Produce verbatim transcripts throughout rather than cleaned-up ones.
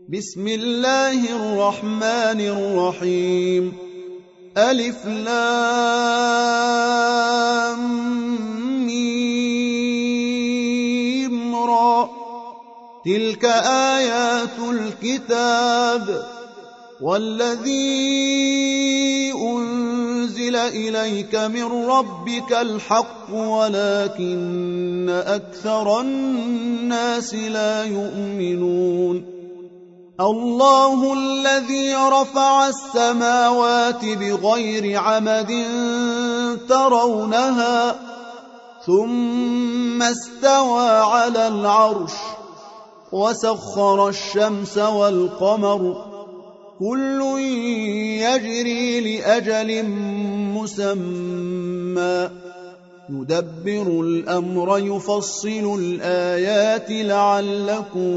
بسم الله الرحمن الرحيم ألف لام ميم را تلك آيات الكتاب والذي أنزل إليك من ربك الحق ولكن أكثر الناس لا يؤمنون الله الذي رفع السماوات بغير عمد ترونها ثم استوى على العرش وسخر الشمس والقمر كل يجري لأجل مسمى يدبر الأمر يفصل الآيات لعلكم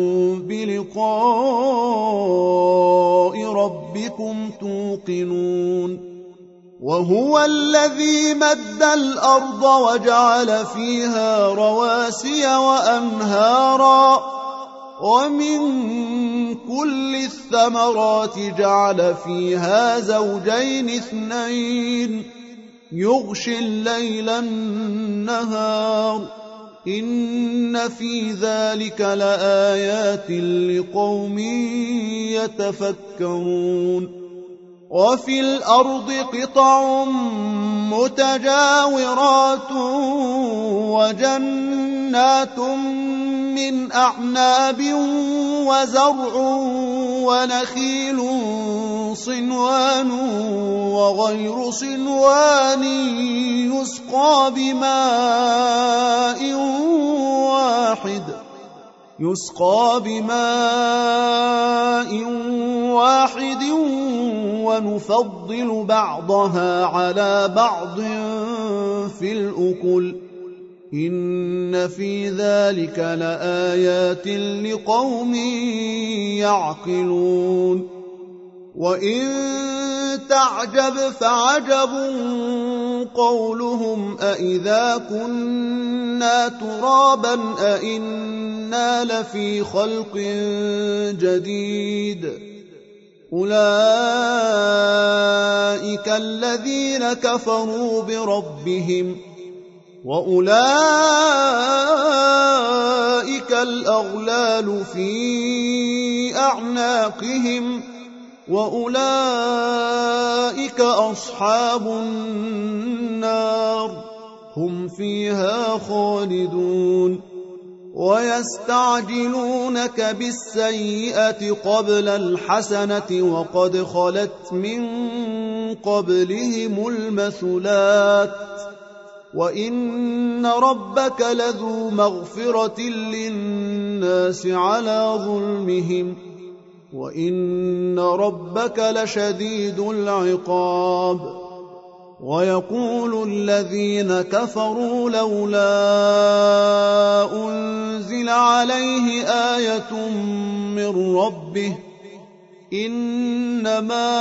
بلقاء ربكم توقنون وهو الذي مد الأرض وجعل فيها رواسي وأنهارا ومن كل الثمرات جعل فيها زوجين اثنين يغشي الليل النهار إن في ذلك لآيات لقوم يتفكرون وفي الأرض قطع متجاورات وجنات من أعناب وزرع ونخيل صنوان وغير صنوان يسقى بماء واحد يسقى بماء واحد ونفضل بعضها على بعض في الأكل إن في ذلك لآيات لقوم يعقلون وإن تعجب فعجب قولهم أإذا كنا ترابا أإنا لفي خلق جديد أولئك الذين كفروا بربهم وأولئك الأغلال في أعناقهم وأولئك أصحاب النار هم فيها خالدون ويستعجلونك بالسيئة قبل الحسنة وقد خلت من قبلهم المثلات وإن ربك لذو مغفرة للناس على ظلمهم وإن ربك لشديد العقاب ويقول الذين كفروا لولا أنزل عليه آية من ربه إنما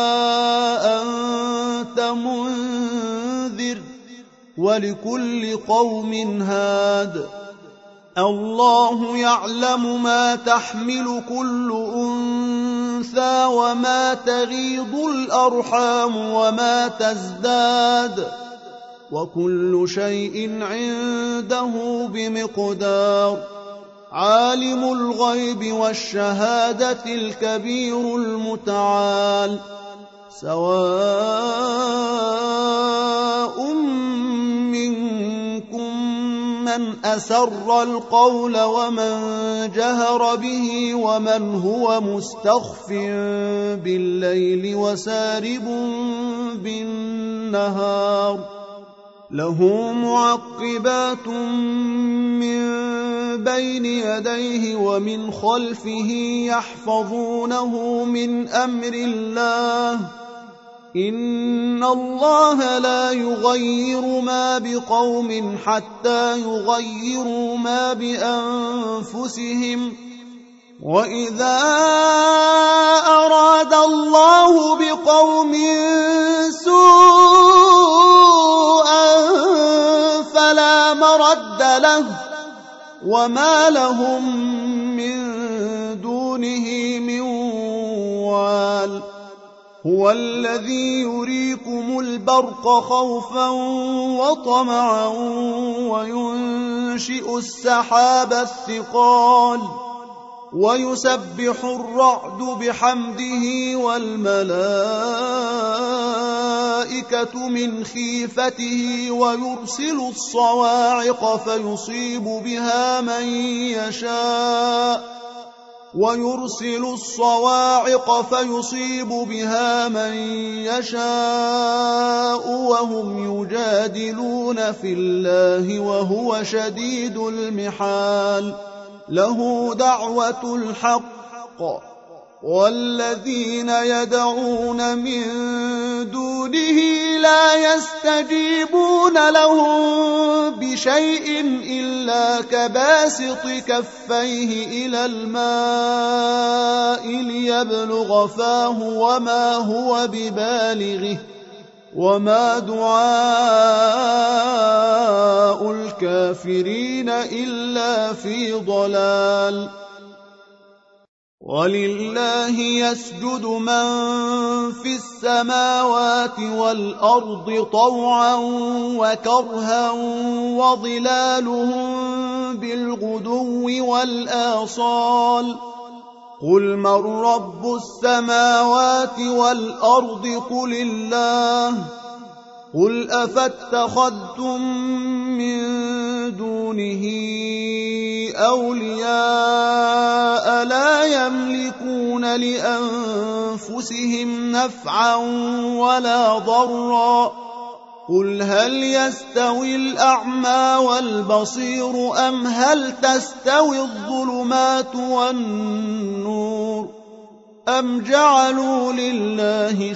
أنت منذر ولكل قوم هاد الله يعلم ما تحمل كل أنثى وما تغيض الأرحام وما تزداد وكل شيء عنده بمقدار عالم الغيب والشهادة الكبير المتعال سواء منكم من أسر القول ومن جهر به ومن هو مستخف بالليل وسارب بالنهار له معقبات من بين يديه ومن خلفه يحفظونه من أمر الله إن الله لا يغير ما بقوم حتى يغيروا ما بأنفسهم وإذا أراد الله بقوم سوءا فلا مرد له وما لهم من دونه دونه من وال هو الذي يريكم البرق خوفا وطمعا وينشئ السحاب الثقال ويسبح الرعد بحمده والملائكة من خيفته ويرسل الصواعق فيصيب بها من يشاء ويرسل الصواعق فيصيب بها من يشاء وهم يجادلون في الله وهو شديد المحال له دعوة الحق والذين يدعون من دونه لا يستجيبون لهم بشيء إلا كباسط كفيه إلى الماء ليبلغ فاه وما هو ببالغه وما دعاء الكافرين إلا في ضلال ولله يسجد من في السماوات والأرض طوعا وكرها وظلالهم بالغدو والآصال قل من رب السماوات والأرض قل الله قل أفاتخذتم من دونه أولياء لا يملكون لأنفسهم نفعا ولا ضرا قل هل يستوي الأعمى والبصير أم هل تستوي الظلمات والنور أم جعلوا لله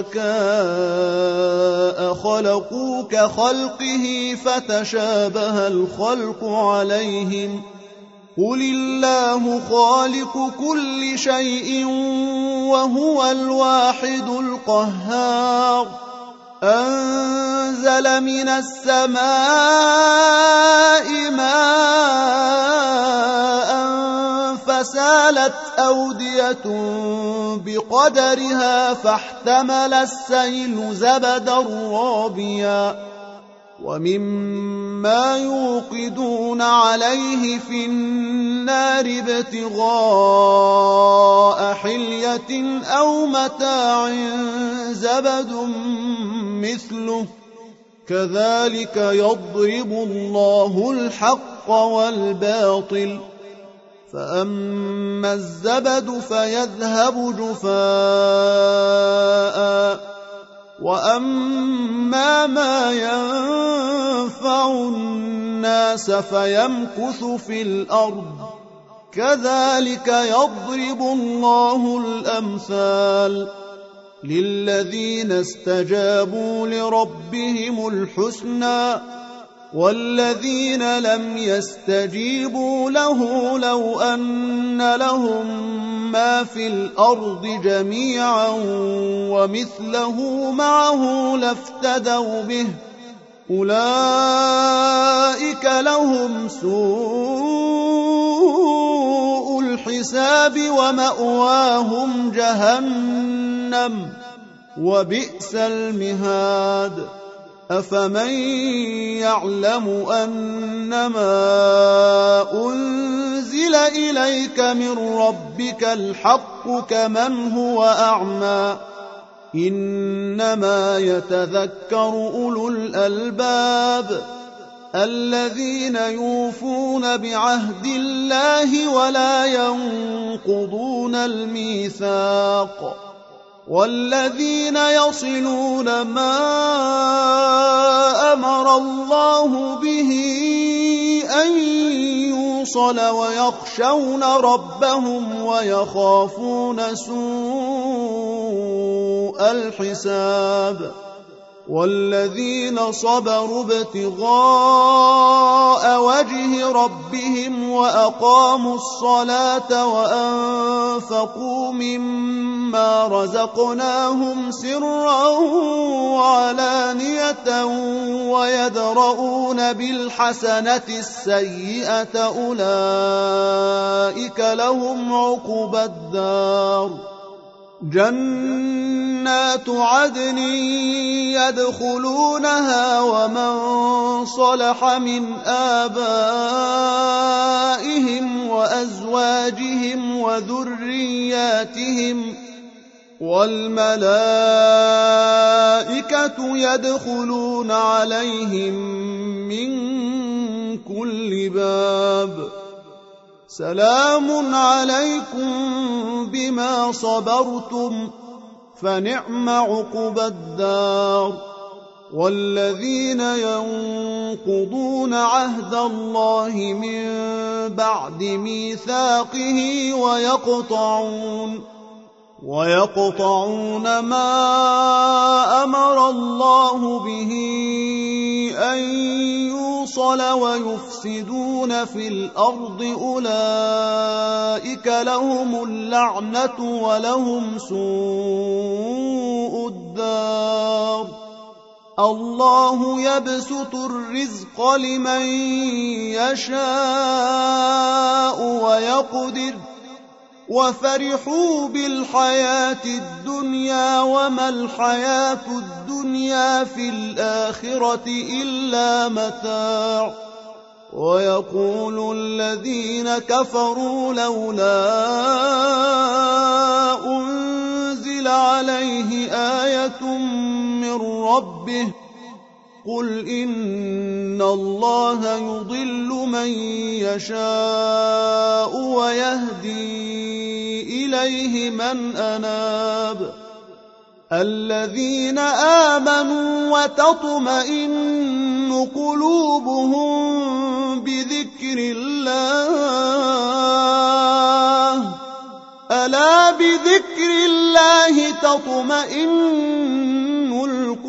شركاء خلقوا كخلقه فتشابه الخلق عليهم قل الله خالق كل شيء وهو الواحد القهار أنزل من السماء ماء فسالت أودية بقدرها فاحتمل السيل زبدا رابيا ومما يوقدون عليه في النار ابتغاء حلية أو متاع زبد مثله كذلك يضرب الله الحق والباطل فأما الزبد فيذهب جفاء وأما ما ينفع الناس فيمكث في الأرض كذلك يضرب الله الأمثال للذين استجابوا لربهم الحسنى والذين لم يستجيبوا له لو أن لهم ما في الأرض جميعا ومثله معه لافتدوا به أولئك لهم سوء الحساب ومأواهم جهنم وبئس المهاد أفمن يعلم أنما أنزل إليك من ربك الحق كمن هو أعمى إنما يتذكر أولو الألباب الذين يوفون بعهد الله ولا ينقضون الميثاق والذين يصلون ما أمر الله به أن يوصل ويخشون ربهم ويخافون سوء الحساب والذين صبروا ابتغاء وجه ربهم وأقاموا الصلاة وأنفقوا وأنفقوا مما رزقناهم سرا وعلانية ويدرؤون بالحسنة السيئة أولئك لهم عقبى الدار جنات عدن يدخلونها ومن صلح من آبائهم وأزواجهم وذرياتهم والملائكة يدخلون عليهم من كل باب سلام عليكم بما صبرتم فنعم عقبى الدار والذين ينقضون عهد الله من بعد ميثاقه ويقطعون ويقطعون ما أمر الله به أن يوصل ويفسدون في الأرض أولئك لهم اللعنة ولهم سوء الدار الله يبسط الرزق لمن يشاء ويقدر وفرحوا بالحياة الدنيا وما الحياة الدنيا في الآخرة إلا متاع ويقول الذين كفروا لولا أنزل عليه آية من ربه قل إن الله يضل من يشاء ويهدي إليه من أناب الذين آمنوا وتطمئن قلوبهم بذكر الله ألا بذكر الله تطمئن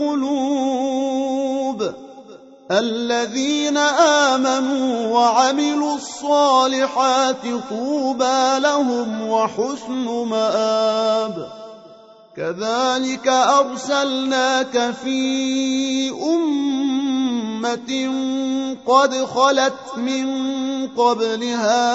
القلوب الذين آمنوا وعملوا الصالحات طوبى لهم وحسن مآب كذلك أرسلناك في أمة قد خلت من قبلها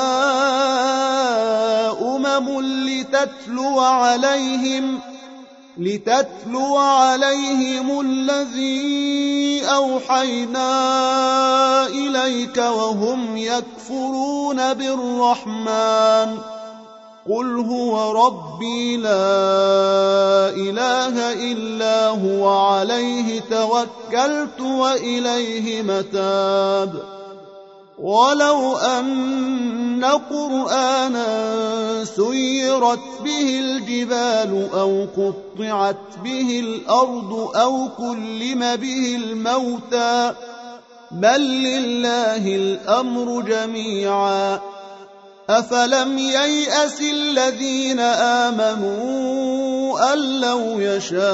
أمم لتتلو عليهم لتتلو عليهم الذي أوحينا إليك وهم يكفرون بالرحمن قل هو ربي لا إله إلا هو عليه توكلت وإليه متاب ولو أن قرآنا سيرت به الجبال أو قطعت به الأرض أو كلم به الموتى بل لله الأمر جميعا أفلم ييأس الذين آمنوا أن لو يشاء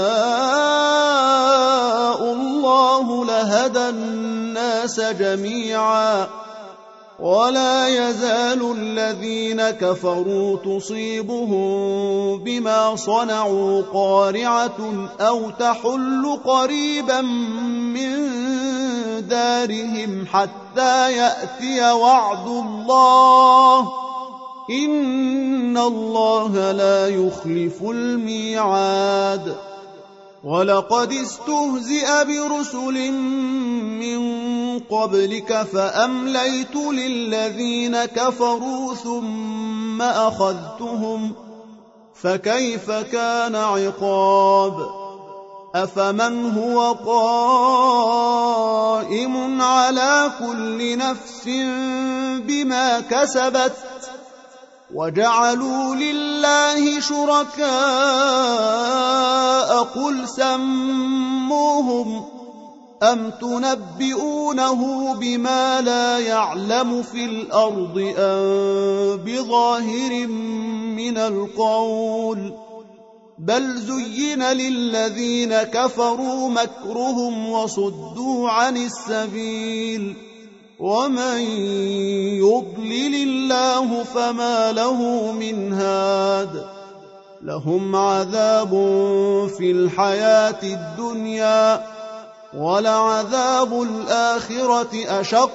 الله لهدى الناس جميعا ولا يزال الذين كفروا تصيبهم بما صنعوا قارعة أو تحل قريبا من دارهم حتى يأتي وعد الله إن الله لا يخلف الميعاد ولقد استهزئ برسل من قبلك فأمليت للذين كفروا ثم أخذتهم فكيف كان عقاب أفمن هو قائم على كل نفس بما كسبت وجعلوا لله شركاء قل سموهم أم تنبئونه بما لا يعلم في الأرض أم بظاهر من القول بل زين للذين كفروا مكرهم وصدوا عن السبيل ومن يضلل الله فما له من هاد لهم عذاب في الحياة الدنيا ولعذاب الآخرة أشق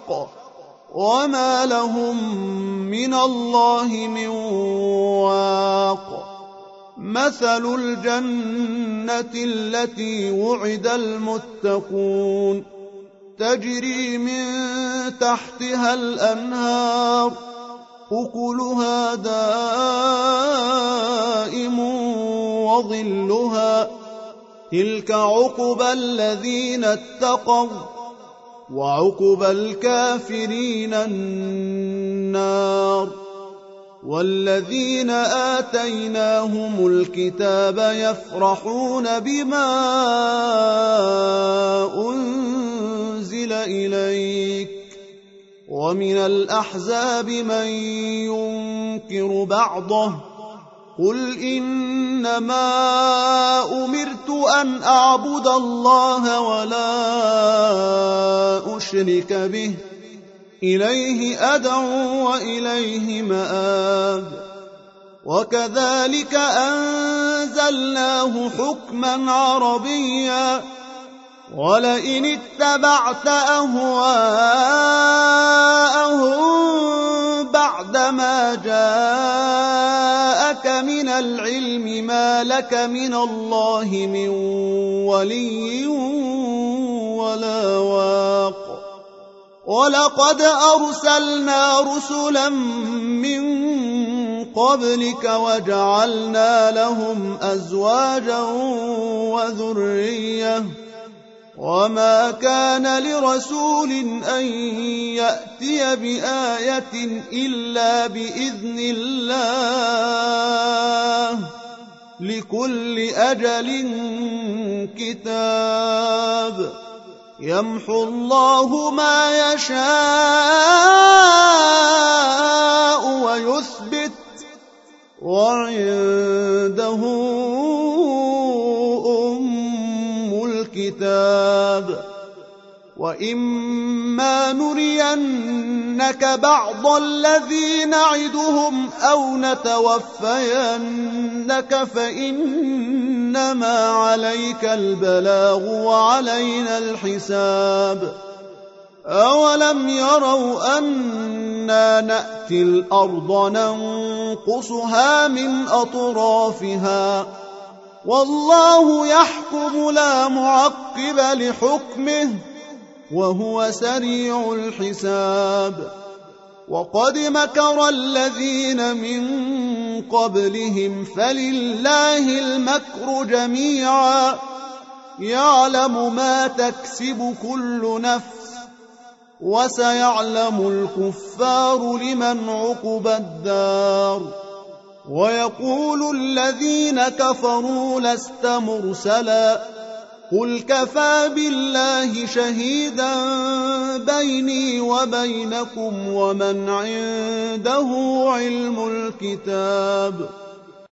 وما لهم من الله من واق مثل الجنة التي وعد المتقون تجري من تحتها الأنهار أكلها دائم وظلها تلك عقبى الذين اتقوا وعقبى الكافرين النار والذين آتيناهم الكتاب يفرحون بما أنزل إليك ومن الأحزاب من ينكر بعضه قل إنما أمرت أن أعبد الله ولا أشرك به إليه أدعو وإليه مآب وكذلك أنزلناه حكما عربيا ولئن اتبعت أهواءهم بعدما جاءك من العلم ما لك من الله من ولي ولا واق ولقد أرسلنا رسلا من قبلك وجعلنا لهم أزواجا وذرية وما كان لرسول أن يأتي بآية إلا بإذن الله لكل أجل كتاب يمحو الله ما يشاء ويثبت وعنده أم الكتاب وإما نرينك بعض الذي نعدهم أو نتوفينك فإنما عليك البلاغ وعلينا الحساب أولم يروا أنا نأتي الأرض ننقصها من أطرافها والله يحكم لا معقب لحكمه وهو سريع الحساب وقد مكر الذين من قبلهم فلله المكر جميعا يعلم ما تكسب كل نفس وسيعلم الكفار لمن عقبى الدار ويقول الذين كفروا لست مرسلا قل كفى بالله شهيدا بيني وبينكم ومن عنده علم الكتاب